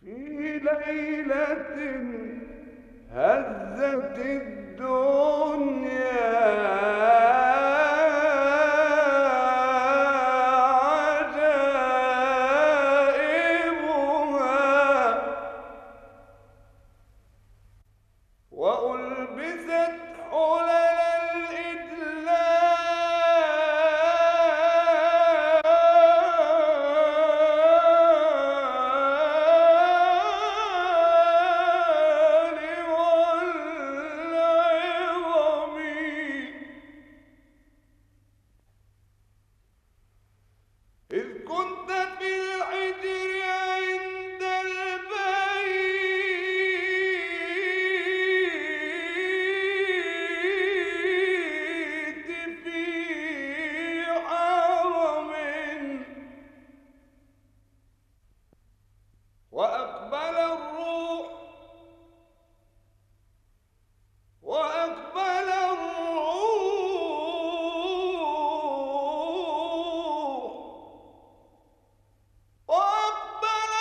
في ليلة هزت الدنيا عجائبها، وألبست حلل الإجلال والعظم. إذ كنت في الحجر عند البيت في حرم، وأقبل الروح وأقبل الروح وأقبل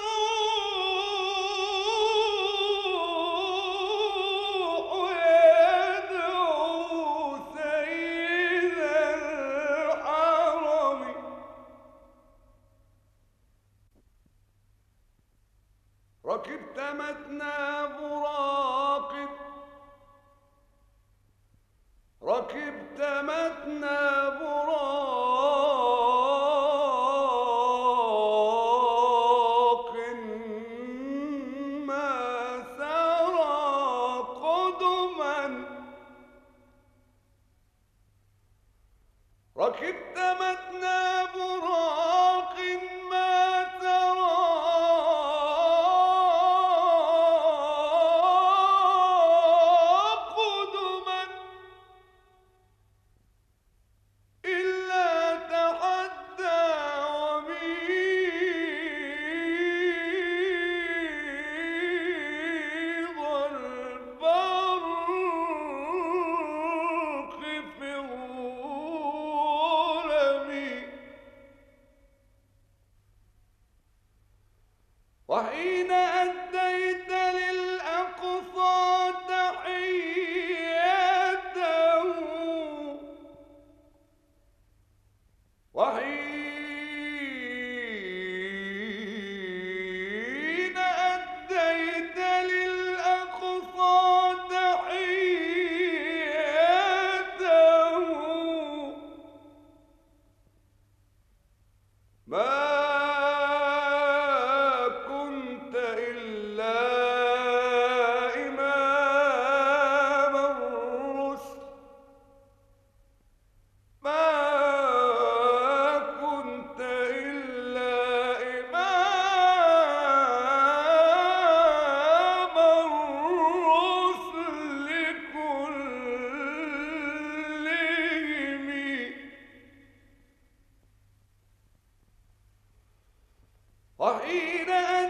الروح يدعو سيد الحرم. ركبت متنى براق، ركبت متنى براق ما سرى قدما. ركبت متنى براق ما سرى قدما، إلا تحدى وميض البرق في الظلم. وحين أديت للأقصى تحيته، وحين أديت للأقصى تحيته، ما كنت إلا إمام الرسل، ما كنت إلا إمام الرسل كلهم. وحين